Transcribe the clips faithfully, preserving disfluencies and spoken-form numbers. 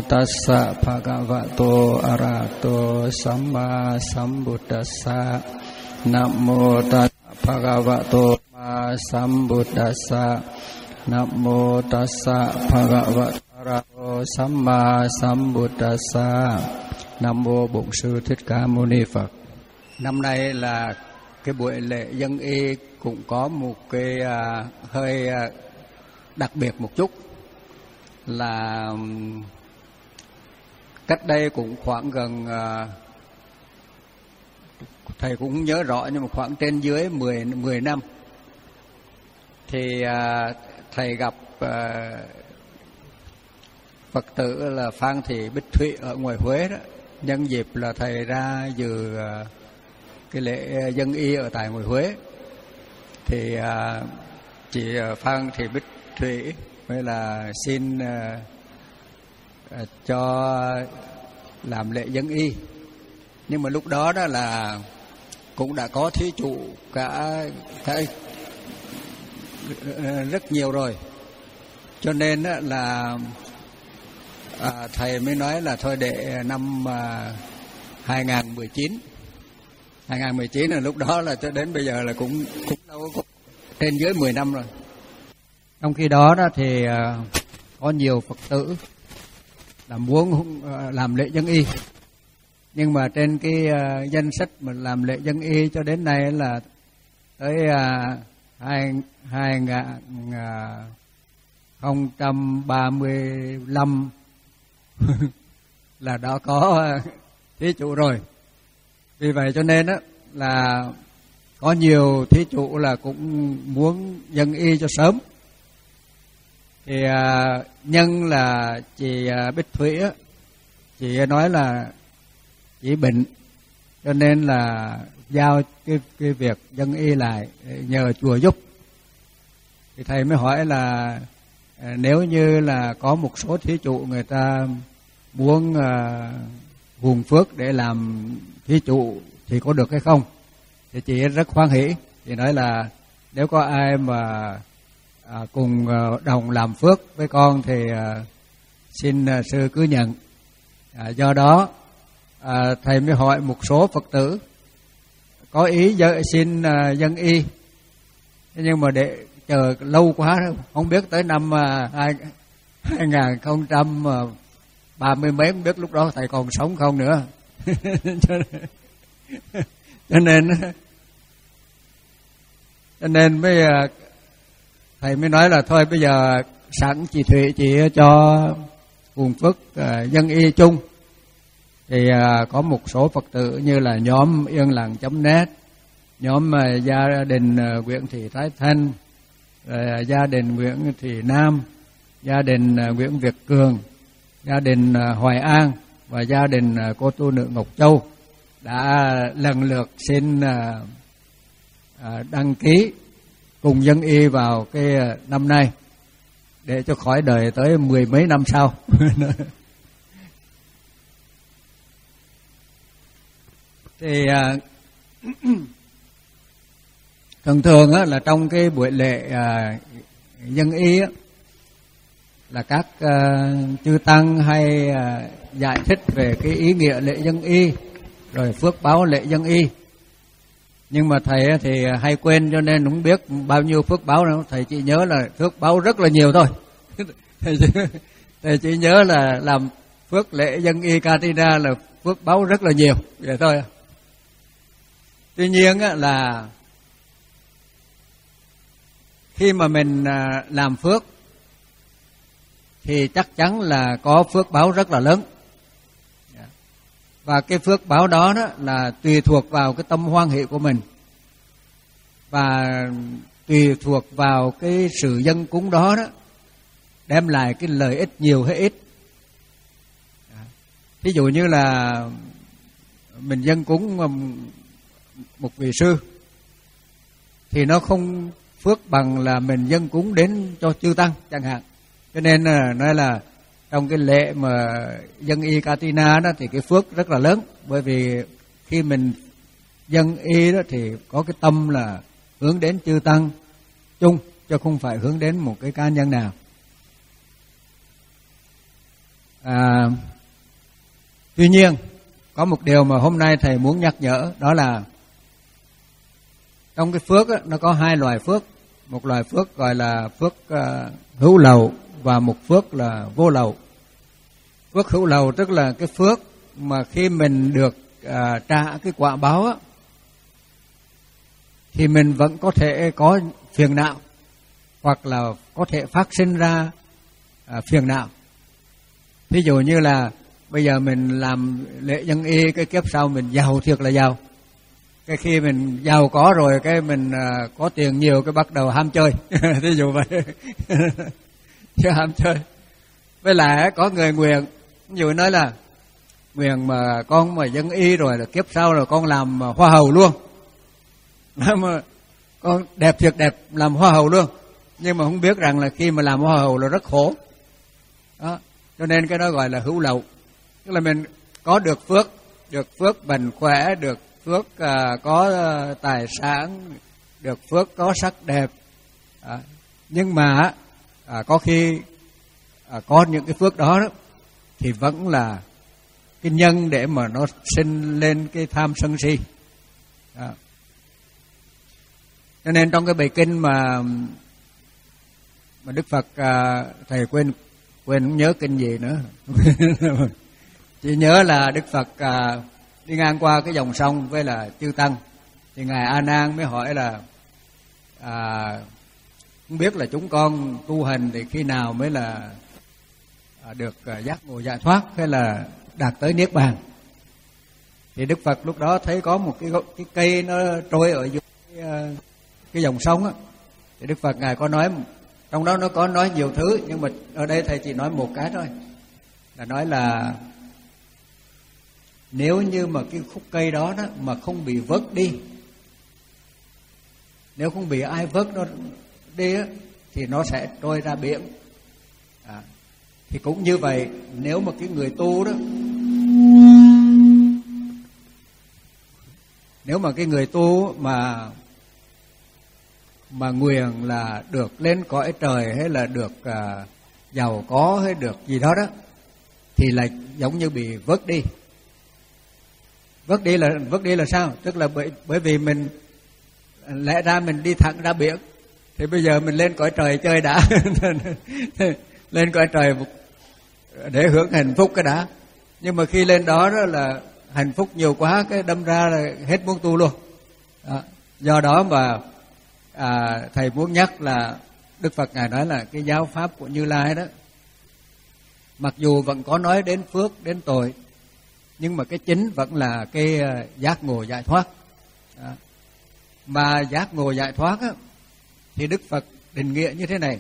tassa bhagavato arahato samma sambuddhassa. Nam mô tassa bhagavato sambuddhassa. Nam mô tassa bhagavato arahato samma sambuddhassa. Nam mô Bổn Sư Thích Ca Mâu Ni Phật. Năm nay là cái buổi lễ dân y cũng có một cái à, hơi à, đặc biệt một chút, là cách đây cũng khoảng gần à, thầy cũng không nhớ rõ nhưng mà khoảng trên dưới mười mười năm thì à, thầy gặp à, Phật tử là Phan Thị Bích Thụy ở ngoài Huế đó. Nhân dịp là thầy ra dự à, cái lễ dân y ở tại ngoài Huế thì à, chị Phan Thị Bích Thụy mới là xin à, à, cho làm lễ dân y. Nhưng mà lúc đó đó là cũng đã có thí chủ cả, cả rất nhiều rồi, cho nên là à, thầy mới nói là thôi để năm à, hai không một chín hai không một chín là lúc đó là cho đến bây giờ là cũng cũng đâu có trên dưới mười năm rồi. Trong khi đó đó thì à, có nhiều Phật tử là muốn à, làm lễ dân y, nhưng mà trên cái uh, danh sách mà làm lễ dân y cho đến nay là tới uh, hai hai ngàn không trăm ba mươi lăm là đã có uh, thí chủ rồi. Vì vậy cho nên đó là có nhiều thí chủ là cũng muốn dân y cho sớm. Thì uh, nhân là chị uh, Bích Thủy á, chị nói là chỉ bệnh, cho nên là giao cái, cái việc dân y lại nhờ chùa giúp. Thì thầy mới hỏi là nếu như là có một số thí chủ người ta muốn uh, hùn phước để làm thí chủ thì có được hay không? Thì chị rất hoan hỷ. Chị nói là nếu có ai mà à, cùng uh, đồng làm phước với con thì uh, xin uh, sư cứ nhận. À, do đó À, thầy mới hỏi một số Phật tử có ý dân, xin uh, dân y, nhưng mà để chờ lâu quá không biết tới năm uh, hai hai ngàn không trăm ba mươi mấy, không biết lúc đó thầy còn sống không nữa. cho, nên, cho nên cho nên mới uh, thầy mới nói là thôi bây giờ sẵn chị Thụy chị cho hùn phước uh, dân y chung. Thì à, có một số Phật tử như là nhóm Yên Lặng chấm net, nhóm à, gia đình à, Nguyễn Thị Thái Thanh, à, gia đình Nguyễn Thị Nam, gia đình à, Nguyễn Việt Cường, gia đình à, Hoài An và gia đình à, cô tu nữ Ngọc Châu đã lần lượt xin à, à, đăng ký cùng dân y vào cái à, năm nay để cho khỏi đời tới mười mấy năm sau. Thì à, thường thường á, là trong cái buổi lễ à, dân y á, là các à, chư tăng hay à, giải thích về cái ý nghĩa lễ dân y rồi phước báo lễ dân y. Nhưng mà thầy thì hay quên cho nên không biết bao nhiêu phước báo đâu. Thầy chỉ nhớ là phước báo rất là nhiều thôi. thầy, chỉ, thầy chỉ nhớ là làm phước lễ dân y Katina là phước báo rất là nhiều vậy thôi. Tuy nhiên là khi mà mình làm phước thì chắc chắn là có phước báo rất là lớn. Và cái phước báo đó, đó là tùy thuộc vào cái tâm hoan hỷ của mình, và tùy thuộc vào cái sự dân cúng đó, đó đem lại cái lợi ích nhiều hay ít. Ví dụ như là mình dân cúng một vị sư thì nó không phước bằng là mình dân cúng đến cho chư tăng chẳng hạn. Cho nên là nói là trong cái lễ mà dân y Katina đó thì cái phước rất là lớn, bởi vì khi mình dân y đó thì có cái tâm là hướng đến chư tăng chung, chứ không phải hướng đến một cái cá nhân nào. À, tuy nhiên có một điều mà hôm nay thầy muốn nhắc nhở, đó là trong cái phước á, nó có hai loại phước. Một loại phước gọi là phước uh, hữu lậu và một phước là vô lậu. Phước hữu lậu tức là cái phước mà khi mình được uh, trả cái quả báo á, thì mình vẫn có thể có phiền não, hoặc là có thể phát sinh ra uh, phiền não. Ví dụ như là bây giờ mình làm lễ dân y, cái kiếp sau mình giàu thiệt là giàu. Cái khi mình giàu có rồi, cái mình uh, có tiền nhiều, cái bắt đầu ham chơi. Ví dụ vậy. Chứ ham chơi. Với lại có người nguyện, ví dụ nói là nguyện mà con mà dân y rồi là kiếp sau là con làm hoa hậu luôn. Mà con đẹp thiệt đẹp, làm hoa hậu luôn. Nhưng mà không biết rằng là khi mà làm hoa hậu là rất khổ. Đó. Cho nên cái đó gọi là hữu lậu. Tức là mình có được phước, được phước mạnh khỏe, được phước à, có à, tài sản, được phước có sắc đẹp. À, nhưng mà à, có khi à, có những cái phước đó, đó thì vẫn là cái nhân để mà nó sinh lên cái tham sân si. À. Cho nên trong cái bài kinh mà mà Đức Phật à, thầy quên quên không nhớ kinh gì nữa. Chỉ nhớ là Đức Phật à, đi ngang qua cái dòng sông với là chư tăng, thì ngài A Nan mới hỏi là à, không biết là chúng con tu hành thì khi nào mới là à, được à, giác ngộ giải thoát hay là đạt tới niết bàn. Thì Đức Phật lúc đó thấy có một cái cái cây nó trôi ở dưới cái, cái dòng sông á, thì Đức Phật ngài có nói, trong đó nó có nói nhiều thứ, nhưng mà ở đây thầy chỉ nói một cái thôi, là nói là nếu như mà cái khúc cây đó, đó mà không bị vớt đi, nếu không bị ai vớt nó đi á, thì nó sẽ trôi ra biển. À, thì cũng như vậy, nếu mà cái người tu đó, nếu mà cái người tu mà mà nguyện là được lên cõi trời hay là được à, giàu có hay được gì đó đó, thì là giống như bị vớt đi. Vớt đi là vớt đi là sao? Tức là bởi bởi vì mình lẽ ra mình đi thẳng ra biển, thì bây giờ mình lên cõi trời chơi đã. Lên cõi trời để hưởng hạnh phúc cái đã. Nhưng mà khi lên đó đó là hạnh phúc nhiều quá, cái đâm ra là hết muốn tu luôn. Đó. Do đó mà à, thầy muốn nhắc là Đức Phật ngài nói là cái giáo pháp của Như Lai đó, mặc dù vẫn có nói đến phước, đến tội, nhưng mà cái chính vẫn là cái giác ngộ giải thoát. Đó. Mà giác ngộ giải thoát á, thì Đức Phật định nghĩa như thế này,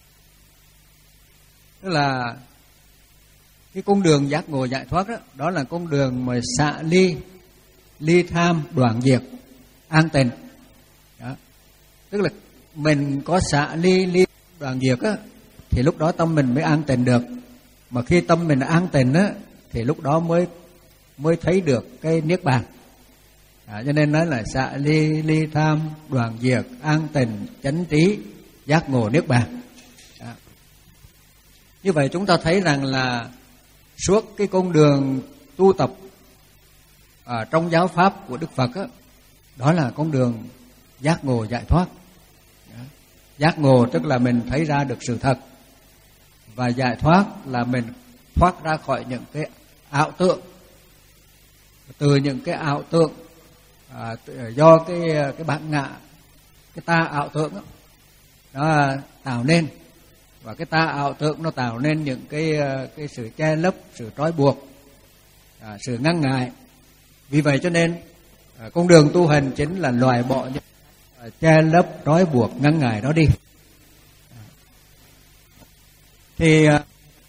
tức là cái con đường giác ngộ giải thoát đó, đó là con đường mà xả ly, ly tham, đoạn diệt, an tịnh. Đó. Tức là mình có xả ly, ly đoạn diệt á, thì lúc đó tâm mình mới an tịnh được. Mà khi tâm mình an tịnh á, thì lúc đó mới mới thấy được cái niết bàn. À, cho nên nói là xả ly, ly tham, đoạn diệt, an tịnh, chánh trí, giác ngộ niết bàn. À. Như vậy chúng ta thấy rằng là suốt cái con đường tu tập à, trong giáo pháp của Đức Phật á, đó là con đường giác ngộ giải thoát. Đó. Giác ngộ tức là mình thấy ra được sự thật, và giải thoát là mình thoát ra khỏi những cái ảo tượng. Từ những cái ảo tượng à, do cái cái bản ngã, cái ta ảo tượng đó, nó tạo nên, và cái ta ảo tượng nó tạo nên những cái cái sự che lấp, sự trói buộc, à, sự ngăn ngại. Vì vậy cho nên à, con đường tu hành chính là loại bỏ những à, che lấp, trói buộc, ngăn ngại đó đi. À. Thì à,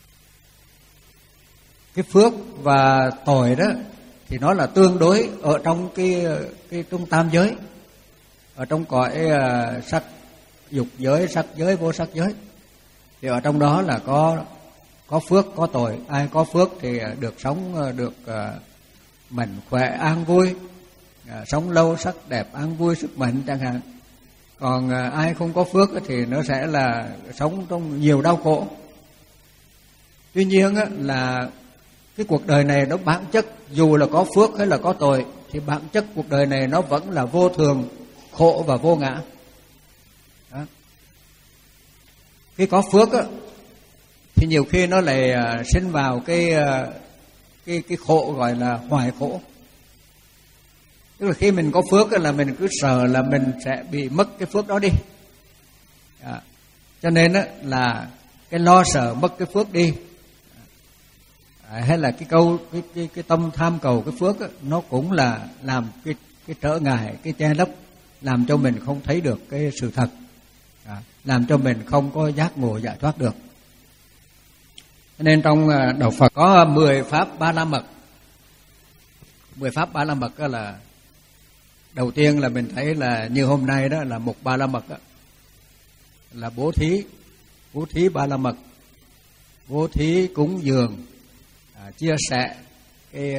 cái phước và tội đó thì nó là tương đối ở trong cái cái trung tam giới, ở trong cõi uh, sắc dục giới, sắc giới, vô sắc giới. Thì ở trong đó là có có phước, có tội. Ai có phước thì được sống được uh, mạnh khỏe, an vui, uh, sống lâu, sắc đẹp, an vui, sức mạnh chẳng hạn. Còn uh, ai không có phước thì nó sẽ là sống trong nhiều đau khổ. Tuy nhiên á, là cái cuộc đời này nó bản chất, dù là có phước hay là có tội, thì bản chất cuộc đời này nó vẫn là vô thường, khổ và vô ngã. Đó. Khi có phước á, thì nhiều khi nó lại sinh vào cái cái cái khổ gọi là hoài khổ. Tức là khi mình có phước là mình cứ sợ là mình sẽ bị mất cái phước đó đi. À, cho nên á, là cái lo sợ mất cái phước đi, à, hay là cái câu cái cái cái tâm tham cầu cái phước á, nó cũng là làm cái cái trở ngại, cái che lấp, làm cho mình không thấy được cái sự thật, à, làm cho mình không có giác ngộ giải thoát được. Cho nên trong đạo Phật có mười pháp ba la mật. Mười pháp ba la mật đó là đầu tiên là mình thấy là như hôm nay đó là một ba la mật đó, là bố thí, bố thí ba la mật, bố thí cúng dường, à, chia sẻ cái,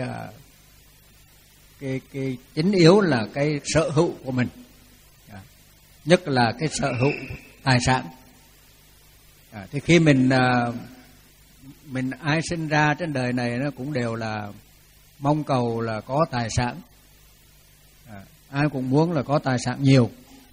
cái cái chính yếu là cái sở hữu của mình, à, nhất là cái sở hữu tài sản. À, thì khi mình mình ai sinh ra trên đời này nó cũng đều là mong cầu là có tài sản, à, ai cũng muốn là có tài sản nhiều.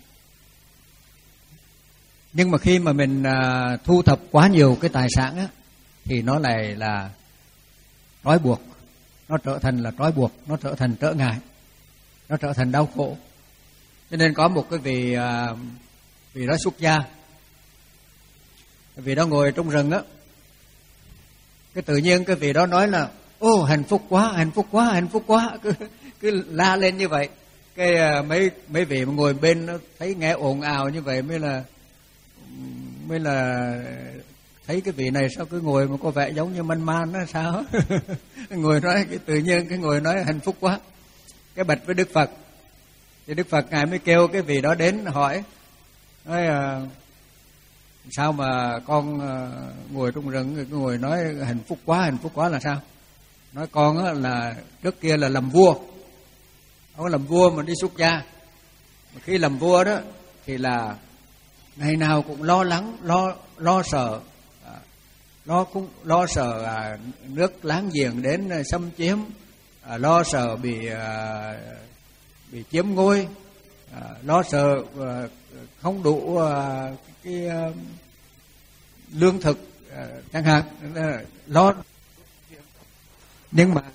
Nhưng mà khi mà mình à, thu thập quá nhiều cái tài sản á, thì nó lại là trói buộc, nó trở thành là trói buộc, nó trở thành trở ngại, nó trở thành đau khổ. Cho nên có một cái vị à, vị đó xuất gia, vị đó ngồi trong rừng á, cái tự nhiên cái vị đó nói là ô hạnh phúc quá, hạnh phúc quá, hạnh phúc quá, cứ cứ la lên như vậy. Cái à, mấy mấy vị mà ngồi bên nó thấy nghe ồn ào như vậy mới là mới là thấy cái vị này sao cứ ngồi mà có vẻ giống như man man đó sao. Ngồi nói cái tự nhiên cái ngồi nói hạnh phúc quá. Cái bạch với Đức Phật, thì Đức Phật ngài mới kêu cái vị đó đến hỏi, nói à, sao mà con à, ngồi trong rừng cứ ngồi nói hạnh phúc quá, hạnh phúc quá là sao? Nói con á, là trước kia là làm vua, ông làm vua mà đi xuất gia, mà khi làm vua đó thì là ngày nào cũng lo lắng, lo lo sợ, à, lo cũng lo sợ à, nước láng giềng đến xâm chiếm, à, lo sợ bị à, bị chiếm ngôi, à, lo sợ à, không đủ à, cái à, lương thực à, chẳng hạn, à, lo. Nhưng mà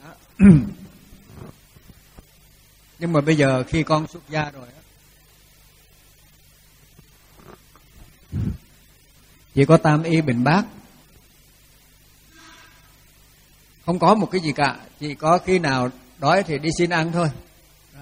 nhưng mà bây giờ khi con xuất gia rồi á, chỉ có tam y bình bát, không có một cái gì cả, chỉ có khi nào đói thì đi xin ăn thôi. Đó.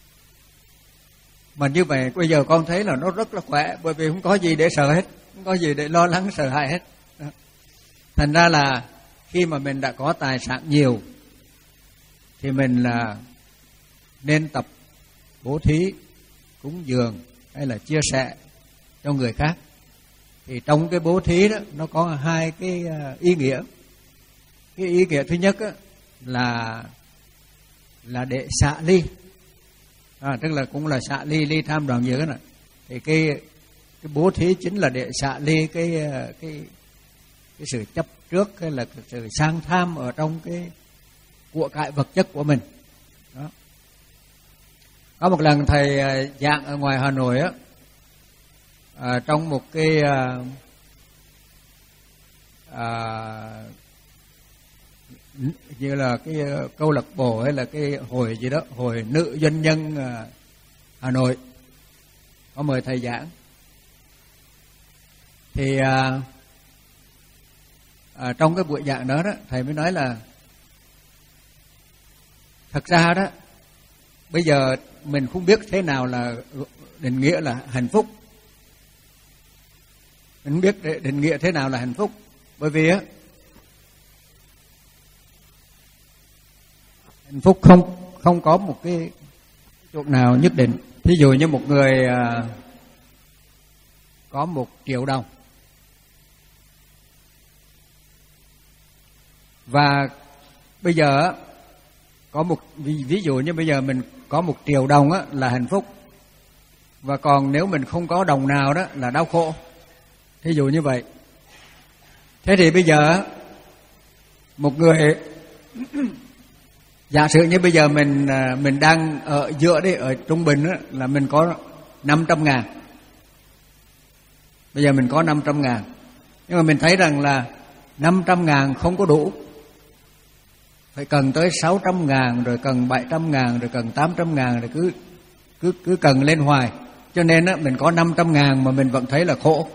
Mà như vậy bây giờ con thấy là nó rất là khỏe, bởi vì không có gì để sợ hết, không có gì để lo lắng sợ hãi hết. Đó. Thành ra là khi mà mình đã có tài sản nhiều thì mình là nên tập bố thí, cúng dường hay là chia sẻ cho người khác. Thì trong cái bố thí đó nó có hai cái ý nghĩa. Cái ý nghĩa thứ nhất á, là là để xả ly, à, tức là cũng là xả ly, ly tham đoàn diệt này. Thì cái cái bố thí chính là để xả ly cái cái cái sự chấp trước hay là cái sự sang tham ở trong cái của cải vật chất của mình. Đó. Có một lần thầy giảng ở ngoài Hà Nội á, à, trong một cái à, à, như là cái câu lạc bộ hay là cái hội gì đó, hội nữ doanh nhân à, Hà Nội, có mời thầy giảng. Thì à, à, trong cái buổi giảng đó, đó thầy mới nói là thật ra đó bây giờ mình không biết thế nào là định nghĩa là hạnh phúc, mình không biết định nghĩa thế nào là hạnh phúc, bởi vì á hạnh phúc không không có một cái chỗ nào nhất định. Ví dụ như một người à, có một triệu đồng, và bây giờ có một ví, ví dụ như bây giờ mình có một triệu đồng á, là hạnh phúc, và còn nếu mình không có đồng nào đó là đau khổ. Thí dụ như vậy. Thế thì bây giờ một người giả sử như bây giờ mình mình đang ở giữa đi, ở trung bình đó, là mình có năm trăm ngàn. Bây giờ mình có năm trăm ngàn, nhưng mà mình thấy rằng là năm trăm ngàn không có đủ, phải cần tới sáu trăm ngàn, rồi cần bảy trăm ngàn, rồi cần tám trăm ngàn, rồi cứ cứ cứ cần lên hoài. Cho nên á, mình có năm trăm ngàn mà mình vẫn thấy là khổ.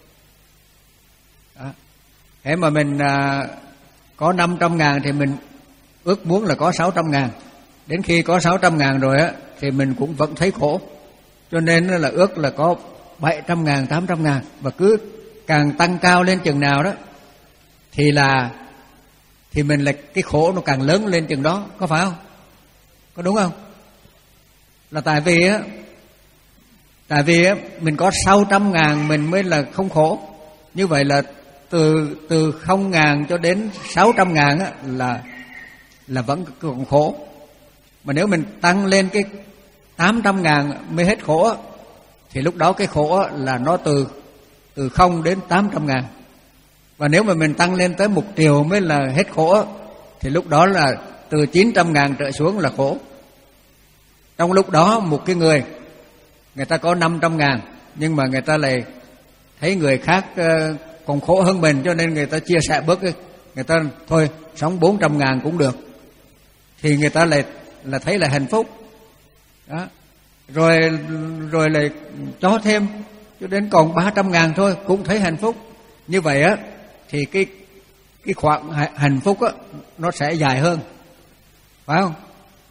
Đó. Thế mà mình à, có năm trăm ngàn thì mình ước muốn là có sáu trăm ngàn. Đến khi có sáu trăm ngàn rồi á, thì mình cũng vẫn thấy khổ. Cho nên là ước là có bảy trăm ngàn, tám trăm ngàn. Và cứ càng tăng cao lên chừng nào đó thì là thì mình là cái khổ nó càng lớn lên chừng đó, có phải không? Có đúng không? Là tại vì á tại vì á mình có sáu trăm ngàn mình mới là không khổ. Như vậy là từ từ không ngàn cho đến sáu trăm ngàn á là là vẫn còn khổ. Mà nếu mình tăng lên cái tám trăm ngàn mới hết khổ á, thì lúc đó cái khổ á là nó từ từ không đến tám trăm ngàn. Và nếu mà mình tăng lên tới một triệu mới là hết khổ á, thì lúc đó là từ chín trăm ngàn trở xuống là khổ. Trong lúc đó một cái người, người ta có năm trăm ngàn, nhưng mà người ta lại thấy người khác còn khổ hơn mình, cho nên người ta chia sẻ bớt, người ta thôi sống bốn trăm ngàn cũng được, thì người ta lại là thấy là hạnh phúc. Đó. Rồi rồi lại cho thêm cho đến còn ba trăm ngàn thôi cũng thấy hạnh phúc. Như vậy á thì cái cái khoảng hạnh phúc á nó sẽ dài hơn, phải không?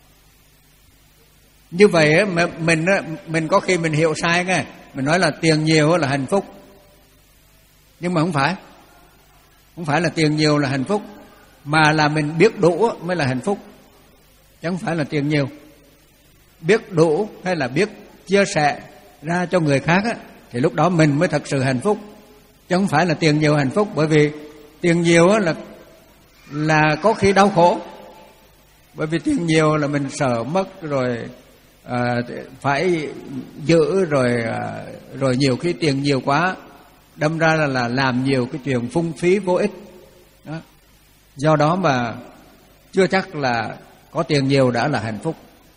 Như vậy á mình á mình có khi mình hiểu sai nghe, mình nói là tiền nhiều là hạnh phúc, nhưng mà không phải, không phải là tiền nhiều là hạnh phúc, mà là mình biết đủ mới là hạnh phúc, chứ không phải là tiền nhiều. Biết đủ hay là biết chia sẻ ra cho người khác á, thì lúc đó mình mới thật sự hạnh phúc, chứ không phải là tiền nhiều hạnh phúc. Bởi vì tiền nhiều á là là có khi đau khổ, bởi vì tiền nhiều là mình sợ mất, rồi à, phải giữ, rồi à, rồi nhiều khi tiền nhiều quá đâm ra là, là làm nhiều cái chuyện phung phí vô ích đó. Do đó mà chưa chắc là có tiền nhiều đã là hạnh phúc.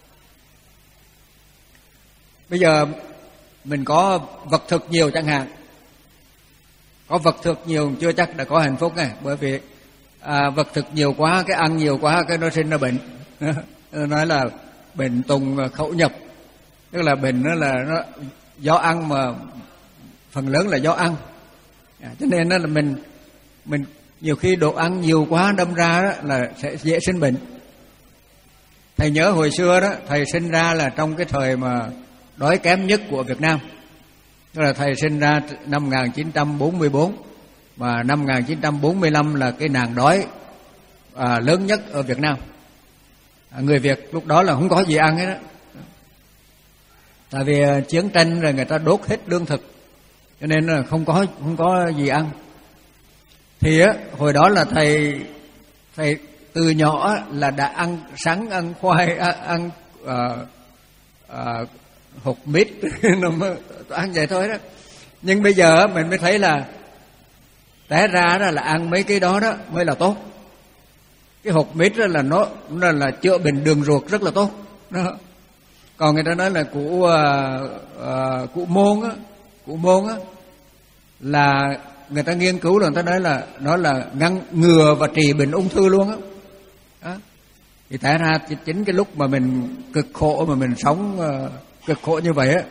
Bây giờ mình có vật thực nhiều chẳng hạn, có vật thực nhiều chưa chắc đã có hạnh phúc này. Bởi vì à, vật thực nhiều quá, cái ăn nhiều quá, cái nó sinh ra bệnh. Nói là bệnh tùng khẩu nhập, tức là bệnh đó là nó do ăn, mà phần lớn là do ăn. À, cho nên đó là mình mình nhiều khi đồ ăn nhiều quá đâm ra đó là sẽ dễ sinh bệnh. Thầy nhớ hồi xưa đó, thầy sinh ra là trong cái thời mà đói kém nhất của Việt Nam. Tức là thầy sinh ra năm một nghìn chín trăm bốn mươi bốn, mà năm một nghìn chín trăm bốn mươi lăm là cái nạn đói à, lớn nhất ở Việt Nam. À, người Việt lúc đó là không có gì ăn hết đó. Tại vì chiến tranh rồi người ta đốt hết lương thực, cho nên là không có không có gì ăn. Thì á, hồi đó là thầy thầy từ nhỏ là đã ăn sắn, ăn khoai, ăn à, à, hột mít, ăn vậy thôi đó. Nhưng bây giờ mình mới thấy là té ra đó là ăn mấy cái đó đó mới là tốt. Cái hột mít đó là nó, nó là chữa bệnh đường ruột rất là tốt đó. Còn người ta nói là củ uh, uh, củ môn á, củ môn á là người ta nghiên cứu rồi, người ta nói là nó là ngăn ngừa và trị bệnh ung thư luôn á. Đó. Thì tại ra chính cái lúc mà mình cực khổ, mà mình sống uh, cực khổ như vậy á,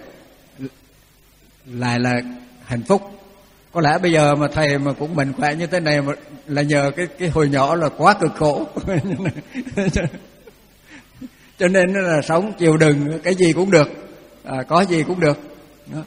lại là hạnh phúc. Có lẽ bây giờ mà thầy mà cũng mạnh khỏe như thế này mà là nhờ cái cái hồi nhỏ là quá cực khổ. Cho nên là sống chịu đựng cái gì cũng được, à, có gì cũng được. Đó.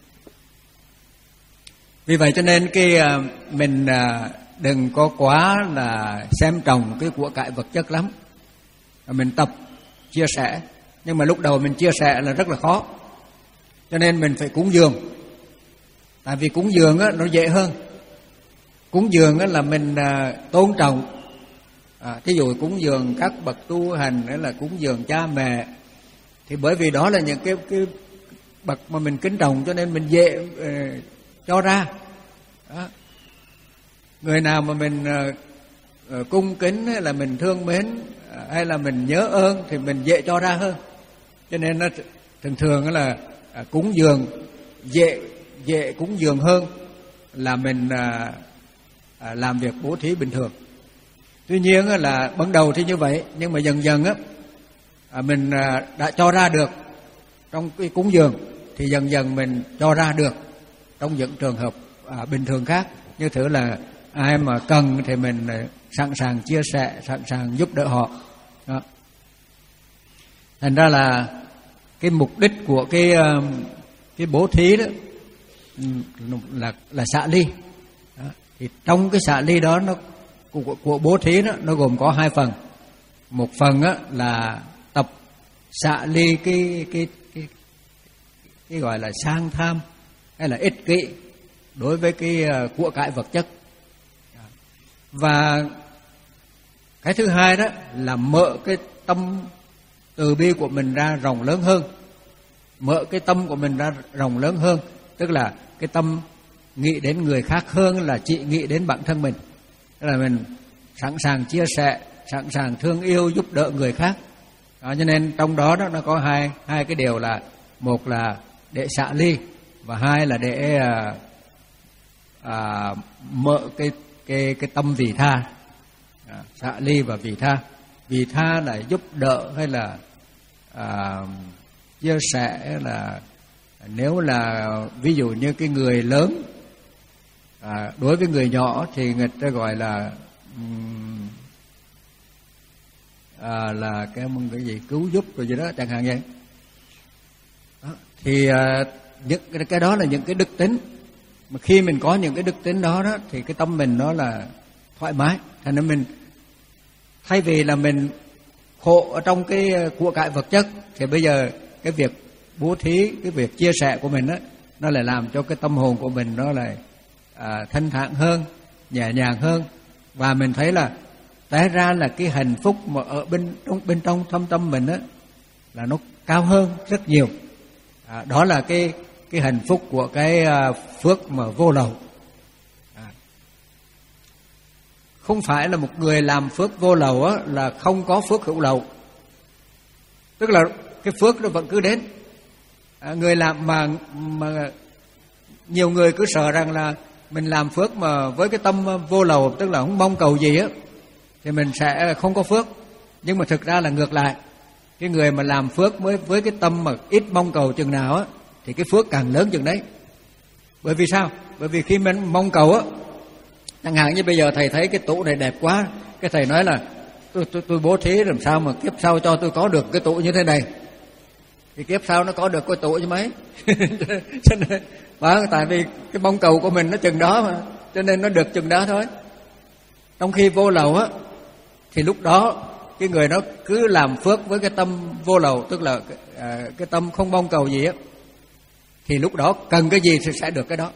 Vì vậy cho nên cái mình đừng có quá là xem trọng cái của cải vật chất lắm. Mình tập chia sẻ, nhưng mà lúc đầu mình chia sẻ là rất là khó. Cho nên mình phải cúng dường. Tại vì cúng dường á, nó dễ hơn. Cúng dường á, là mình à, tôn trọng. À, thí dụ cúng dường các bậc tu hành, hay là cúng dường cha mẹ, thì bởi vì đó là những cái, cái bậc mà mình kính trọng, cho nên mình dễ uh, cho ra. Đó. Người nào mà mình uh, cung kính hay là mình thương mến hay là mình nhớ ơn thì mình dễ cho ra hơn. Cho nên nó thường thường là cúng dường dễ dễ cúng dường hơn là mình à, à, làm việc bố thí bình thường. Tuy nhiên là ban đầu thì như vậy, nhưng mà dần dần á à, mình à, đã cho ra được trong cái cúng dường thì dần dần mình cho ra được trong những trường hợp à, bình thường khác. Như thử là ai mà cần thì mình sẵn sàng chia sẻ, sẵn sàng giúp đỡ họ. Đó. Thành ra là cái mục đích của cái cái bố thí đó là là xả ly. Đó. Thì trong cái xả ly đó nó của, của bố thí đó nó gồm có hai phần. Một phần á là tập xả ly cái cái cái cái gọi là sang tham hay là ích kỷ đối với cái của cải vật chất. Và cái thứ hai đó là mở cái tâm từ bi của mình ra rộng lớn hơn. Mở cái tâm của mình ra rộng lớn hơn, tức là cái tâm nghĩ đến người khác hơn là chỉ nghĩ đến bản thân mình. Tức là mình sẵn sàng chia sẻ, sẵn sàng thương yêu giúp đỡ người khác. Đó, cho nên trong đó, đó nó có hai hai cái điều là một là để xả ly và hai là để à, à, mở cái cái cái tâm vị tha. À, xả ly và vị tha. Vị tha là giúp đỡ hay là à, chia sẻ, là nếu là ví dụ như cái người lớn à, đối với người nhỏ thì người ta gọi là um, à, là cái cái gì cứu giúp rồi gì đó chẳng hạn vậy. Đó. Thì à, những cái đó là những cái đức tính mà khi mình có những cái đức tính đó đó thì cái tâm mình nó là thoải mái. Thành nên mình thay vì là mình khổ ở trong cái của cải vật chất thì bây giờ cái việc bố thí, cái việc chia sẻ của mình đó, nó lại làm cho cái tâm hồn của mình nó lại à, thanh thản hơn, nhẹ nhàng hơn. Và mình thấy là té ra là cái hạnh phúc mà ở bên trong bên trong thâm tâm mình đó, là nó cao hơn rất nhiều. À, đó là cái cái hạnh phúc của cái à, phước mà vô lậu. À, không phải là một người làm phước vô lậu á, là không có phước hữu lậu. Tức là cái phước nó vẫn cứ đến. À, người làm mà mà nhiều người cứ sợ rằng là mình làm phước mà với cái tâm vô lậu, tức là không mong cầu gì á, thì mình sẽ không có phước. Nhưng mà thực ra là ngược lại. Cái người mà làm phước với với cái tâm mà ít mong cầu chừng nào á, thì cái phước càng lớn chừng đấy. Bởi vì sao? Bởi vì khi mình mong cầu á, chẳng hạn như bây giờ thầy thấy cái tủ này đẹp quá, cái thầy nói là tôi tôi tôi bố thí làm sao mà kiếp sau cho tôi có được cái tủ như thế này. Thì kiếp sau nó có được cái tủ chứ mấy. Cho nên và tại vì cái mong cầu của mình nó chừng đó mà, cho nên nó được chừng đó thôi. Trong khi vô lậu á, thì lúc đó cái người nó cứ làm phước với cái tâm vô lậu, tức là à, cái tâm không mong cầu gì á, thì lúc đó cần cái gì thì sẽ được cái đó.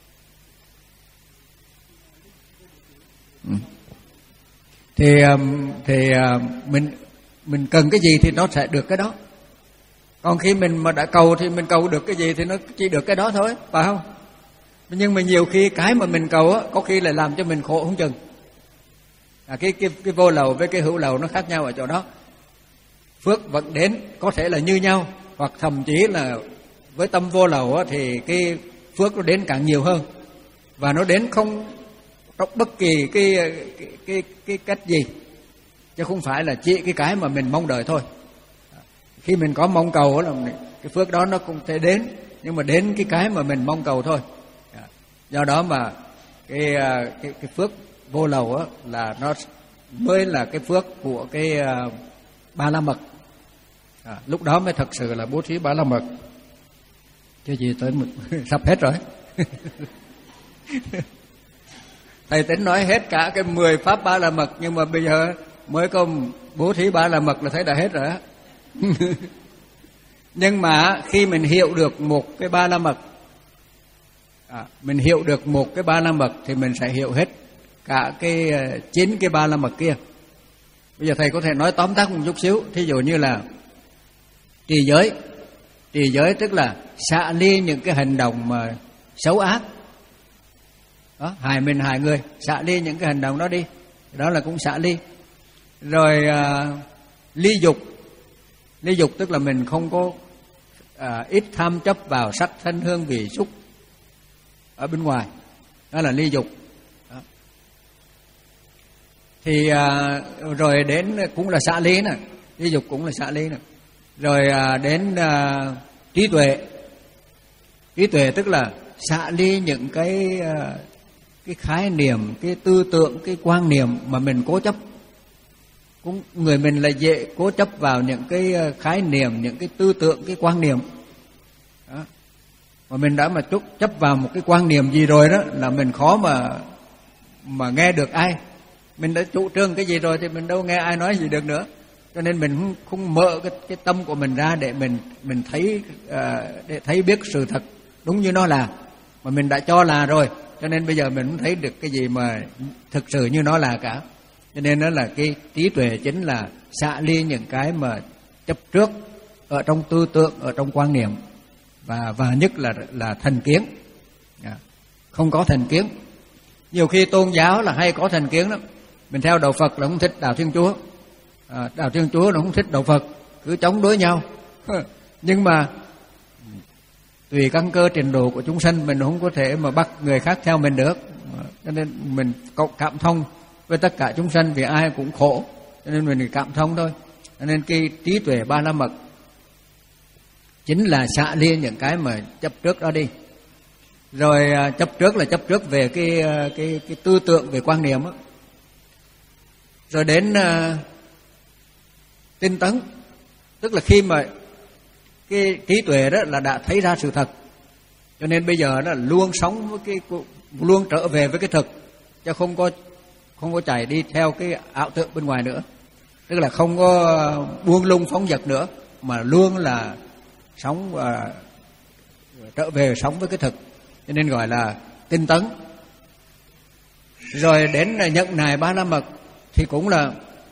Ừ. Thì thì mình mình cần cái gì thì nó sẽ được cái đó. Còn khi mình mà đã cầu thì mình cầu được cái gì thì nó chỉ được cái đó thôi, phải không? Nhưng mà nhiều khi cái mà mình cầu á, có khi lại làm cho mình khổ không chừng. À, cái cái cái vô lậu với cái hữu lậu nó khác nhau ở chỗ đó. Phước vẫn đến có thể là như nhau, hoặc thậm chí là với tâm vô lậu á, thì cái phước nó đến càng nhiều hơn, và nó đến không trong bất kỳ cái cái cái, cái cách gì, chứ không phải là chỉ cái cái mà mình mong đợi thôi. Khi mình có mong cầu là cái phước đó nó cũng sẽ đến, nhưng mà đến cái cái mà mình mong cầu thôi. Do đó mà cái cái cái phước vô lậu á là nó mới là cái phước của cái uh, ba la mật. À, lúc đó mới thật sự là bố thí ba la mật. Chứ gì tới một sắp hết rồi. Thầy tính nói hết cả cái mười pháp ba la mật, nhưng mà bây giờ mới có bố thí ba la mật là thấy đã hết rồi á. Nhưng mà khi mình hiểu được một cái ba la mật, à, mình hiểu được một cái ba la mật thì mình sẽ hiểu hết cả cái chín cái ba la mật kia. Bây giờ thầy có thể nói tóm tắt một chút xíu. Thí dụ như là trì giới. Trì giới tức là xả ly những cái hành động mà xấu ác đó, hại mình hại người, xả ly những cái hành động đó đi. đó là cũng xả ly. Rồi à, ly dục, ly dục tức là mình không có à, ít tham chấp vào sắc thanh hương vị xúc ở bên ngoài, đó là ly dục. Đó. Thì à, rồi đến cũng là xả ly nè, ly dục cũng là xả ly nè. Rồi à, đến à, trí tuệ, trí tuệ tức là xả ly những cái à, cái khái niệm, cái tư tưởng, cái quan niệm mà mình cố chấp. Cũng người mình là dễ cố chấp vào những cái khái niệm, những cái tư tưởng, cái quan niệm. Đó. Mà mình đã mà chút chấp vào một cái quan niệm gì rồi đó là mình khó mà mà nghe được ai. Mình đã chủ trương cái gì rồi thì mình đâu nghe ai nói gì được nữa. Cho nên mình không, không mở cái, cái tâm của mình ra để mình mình thấy uh, để thấy biết sự thật đúng như nó là, mà mình đã cho là rồi. Cho nên bây giờ mình không thấy được cái gì mà thực sự như nó là cả. Cho nên đó là cái trí tuệ chính là xả ly những cái mà chấp trước ở trong tư tưởng, ở trong quan niệm, và và nhất là là thành kiến. Không có thành kiến. Nhiều khi tôn giáo là hay có thành kiến lắm. Mình theo đạo Phật là không thích đạo Thiên Chúa, à, đạo Thiên Chúa là không thích đạo Phật, cứ chống đối nhau. Nhưng mà tùy căn cơ trình độ của chúng sanh, mình không có thể mà bắt người khác theo mình được. Cho nên mình cảm thông với tất cả chúng sanh, vì ai cũng khổ, cho nên mình cảm thông thôi. Cho nên cái trí tuệ ba la mật chính là xả ly những cái mà chấp trước đó đi. Rồi chấp trước là chấp trước về cái cái cái tư tưởng, về quan niệm đó. Rồi đến uh, tinh tấn, tức là khi mà cái trí tuệ đó là đã thấy ra sự thật, cho nên bây giờ nó luôn sống với cái, luôn trở về với cái thực, chứ không có không có chạy đi theo cái ảo tưởng bên ngoài nữa. Tức là không có buông lung phóng dật nữa, mà luôn là sống và trở về sống với cái thực, cho nên gọi là tinh tấn. Rồi đến nhận nài ba la mật thì cũng là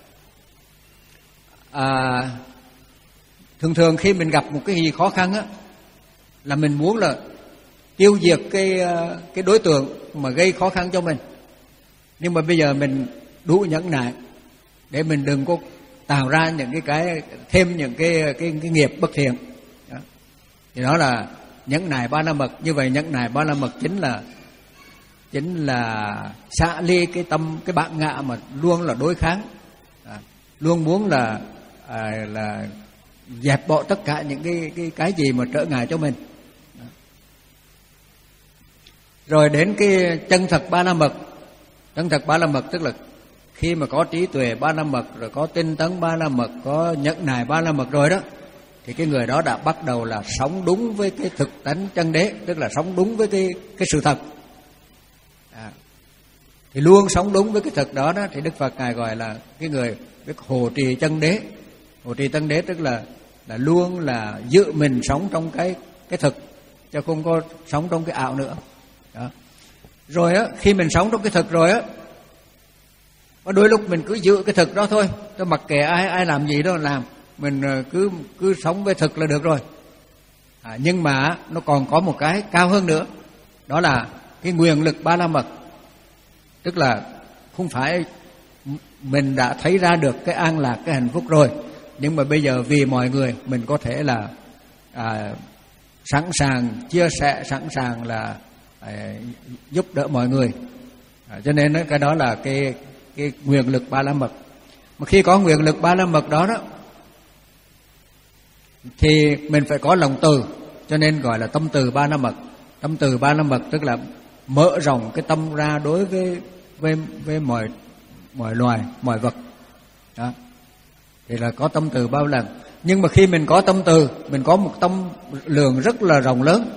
à, thường thường khi mình gặp một cái gì khó khăn á, là mình muốn là tiêu diệt cái cái đối tượng mà gây khó khăn cho mình. Nhưng mà bây giờ mình đủ nhẫn nại để mình đừng có tạo ra những cái cái thêm những cái cái, cái nghiệp bất thiện. Đó. Thì đó là nhẫn nại ba la mật. Như vậy nhẫn nại ba la mật chính là chính là xả ly cái tâm, cái bản ngã mà luôn là đối kháng, à, luôn muốn là à, là dẹp bỏ tất cả những cái cái cái gì mà trở ngại cho mình. Đó. Rồi đến cái chân thật ba la mật. Chân thật ba la mật tức là khi mà có trí tuệ ba la mật, rồi có tinh tấn ba la mật, có nhẫn nại ba la mật rồi đó, thì cái người đó đã bắt đầu là sống đúng với cái thực tánh chân đế, tức là sống đúng với cái cái sự thật. À, thì luôn sống đúng với cái thực đó đó, thì Đức Phật ngài gọi là cái người biết hộ trì chân đế. Hộ trì chân đế tức là là luôn là giữ mình sống trong cái cái thực, chứ không có sống trong cái ảo nữa. Đó. Rồi á, khi mình sống trong cái thực rồi á, có đôi lúc mình cứ giữ cái thực đó thôi, tôi mặc kệ ai ai làm gì đó làm, mình cứ cứ sống với thực là được rồi. À, nhưng mà nó còn có một cái cao hơn nữa, đó là cái nguyện lực ba la mật. Tức là không phải mình đã thấy ra được cái an lạc, cái hạnh phúc rồi, nhưng mà bây giờ vì mọi người mình có thể là à, sẵn sàng chia sẻ, sẵn sàng là à, giúp đỡ mọi người. À, cho nên cái đó là cái cái nguyện lực ba la mật. Mà khi có nguyện lực ba la mật đó đó, thì mình phải có lòng từ, cho nên gọi là tâm từ ba la mật. Tâm từ ba la mật tức là mở rộng cái tâm ra đối với với với mọi mọi loài, mọi vật. Đó. Thì là có tâm từ bao lần. Nhưng mà khi mình có tâm từ, mình có một tâm lượng rất là rộng lớn,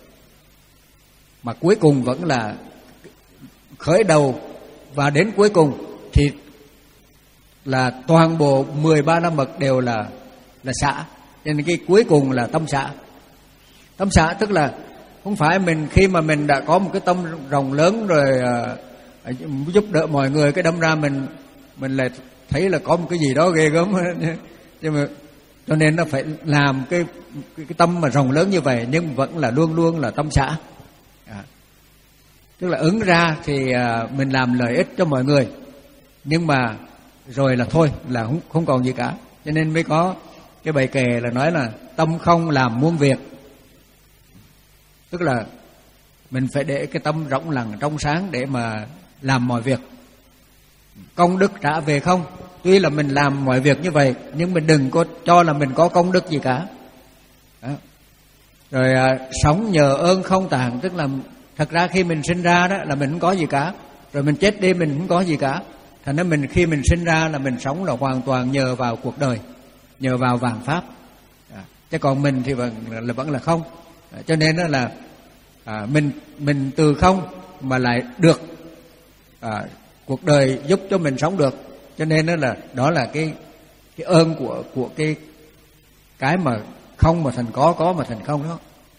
mà cuối cùng vẫn là khởi đầu và đến cuối cùng thì là toàn bộ mười ba la mật đều là là xả. Cho nên cái cuối cùng là tâm xả. Tâm xả tức là không phải mình khi mà mình đã có một cái tâm rộng lớn rồi à, giúp đỡ mọi người, cái đâm ra mình mình lại thấy là có một cái gì đó ghê gớm. Nhưng mà cho nên nó phải làm cái cái, cái tâm mà rộng lớn như vậy, nhưng vẫn là luôn luôn là tâm xả. À, tức là ứng ra thì à, mình làm lợi ích cho mọi người. nhưng mà rồi là thôi, là không, không còn gì cả. Cho nên mới có cái bài kệ là nói là tâm không làm muôn việc. Tức là mình phải để cái tâm rộng lặng trong sáng để mà làm mọi việc. Công đức trả về không. Tuy là mình làm mọi việc như vậy, nhưng mình đừng có cho là mình có công đức gì cả. Đó. Rồi à, sống nhờ ơn không tàn. Tức là thật ra khi mình sinh ra đó là mình không có gì cả, rồi mình chết đi mình không có gì cả. Thành ra mình khi mình sinh ra là mình sống là hoàn toàn nhờ vào cuộc đời, nhờ vào vạn pháp. À, chứ còn mình thì vẫn là vẫn là không. À, cho nên đó là à, mình mình từ không mà lại được à, cuộc đời giúp cho mình sống được. Cho nên đó là đó là cái cái ơn của của cái cái mà không mà thành có, có mà thành không đó.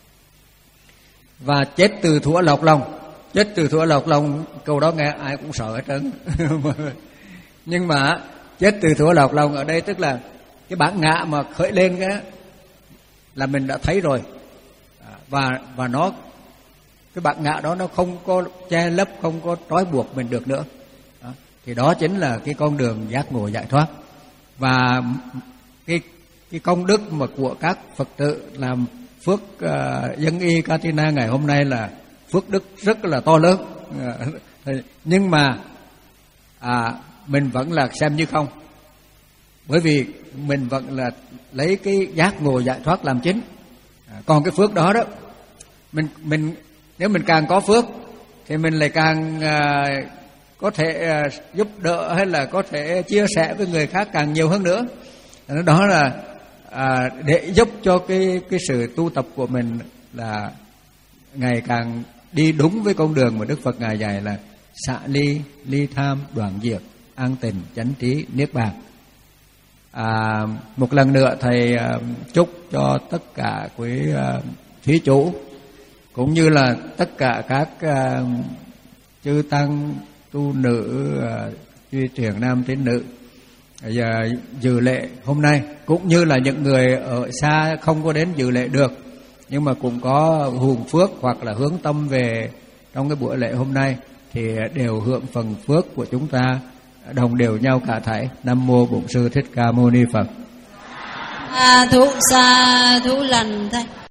Và chết từ thuở lọt lòng. Chết từ thuở lọt lòng, câu đó nghe ai cũng sợ hết trơn. Nhưng mà chết từ thuở lọt lòng ở đây tức là cái bản ngã mà khởi lên cái là mình đã thấy rồi. Và và nó cái bản ngã đó nó không có che lấp, không có trói buộc mình được nữa. Đó. Thì đó chính là cái con đường giác ngộ giải thoát. Và cái cái công đức mà của các Phật tử làm phước uh, dân y Katina ngày hôm nay là phước đức rất là to lớn. Uh, nhưng mà à, mình vẫn là xem như không, bởi vì mình vẫn là lấy cái giác ngộ giải thoát làm chính. À, còn cái phước đó đó, mình mình nếu mình càng có phước thì mình lại càng à, có thể à, giúp đỡ hay là có thể chia sẻ với người khác càng nhiều hơn nữa. Đó là à, để giúp cho cái cái sự tu tập của mình là ngày càng đi đúng với con đường mà Đức Phật ngài dạy là xả ly, ly tham, đoạn diệt, an tình, chánh trí, niết bàn. À, một lần nữa thầy à, chúc cho tất cả quý à, thí chủ cũng như là tất cả các à, chư tăng tu nữ, à, duy truyền nam tín nữ giờ dự lễ hôm nay, cũng như là những người ở xa không có đến dự lễ được nhưng mà cũng có hùn phước hoặc là hướng tâm về trong cái buổi lễ hôm nay thì đều hưởng phần phước của chúng ta đồng đều nhau cả thảy. Nam mô Bổn Sư Thích Ca Mâu Ni Phật. A thu sa thu lành thay.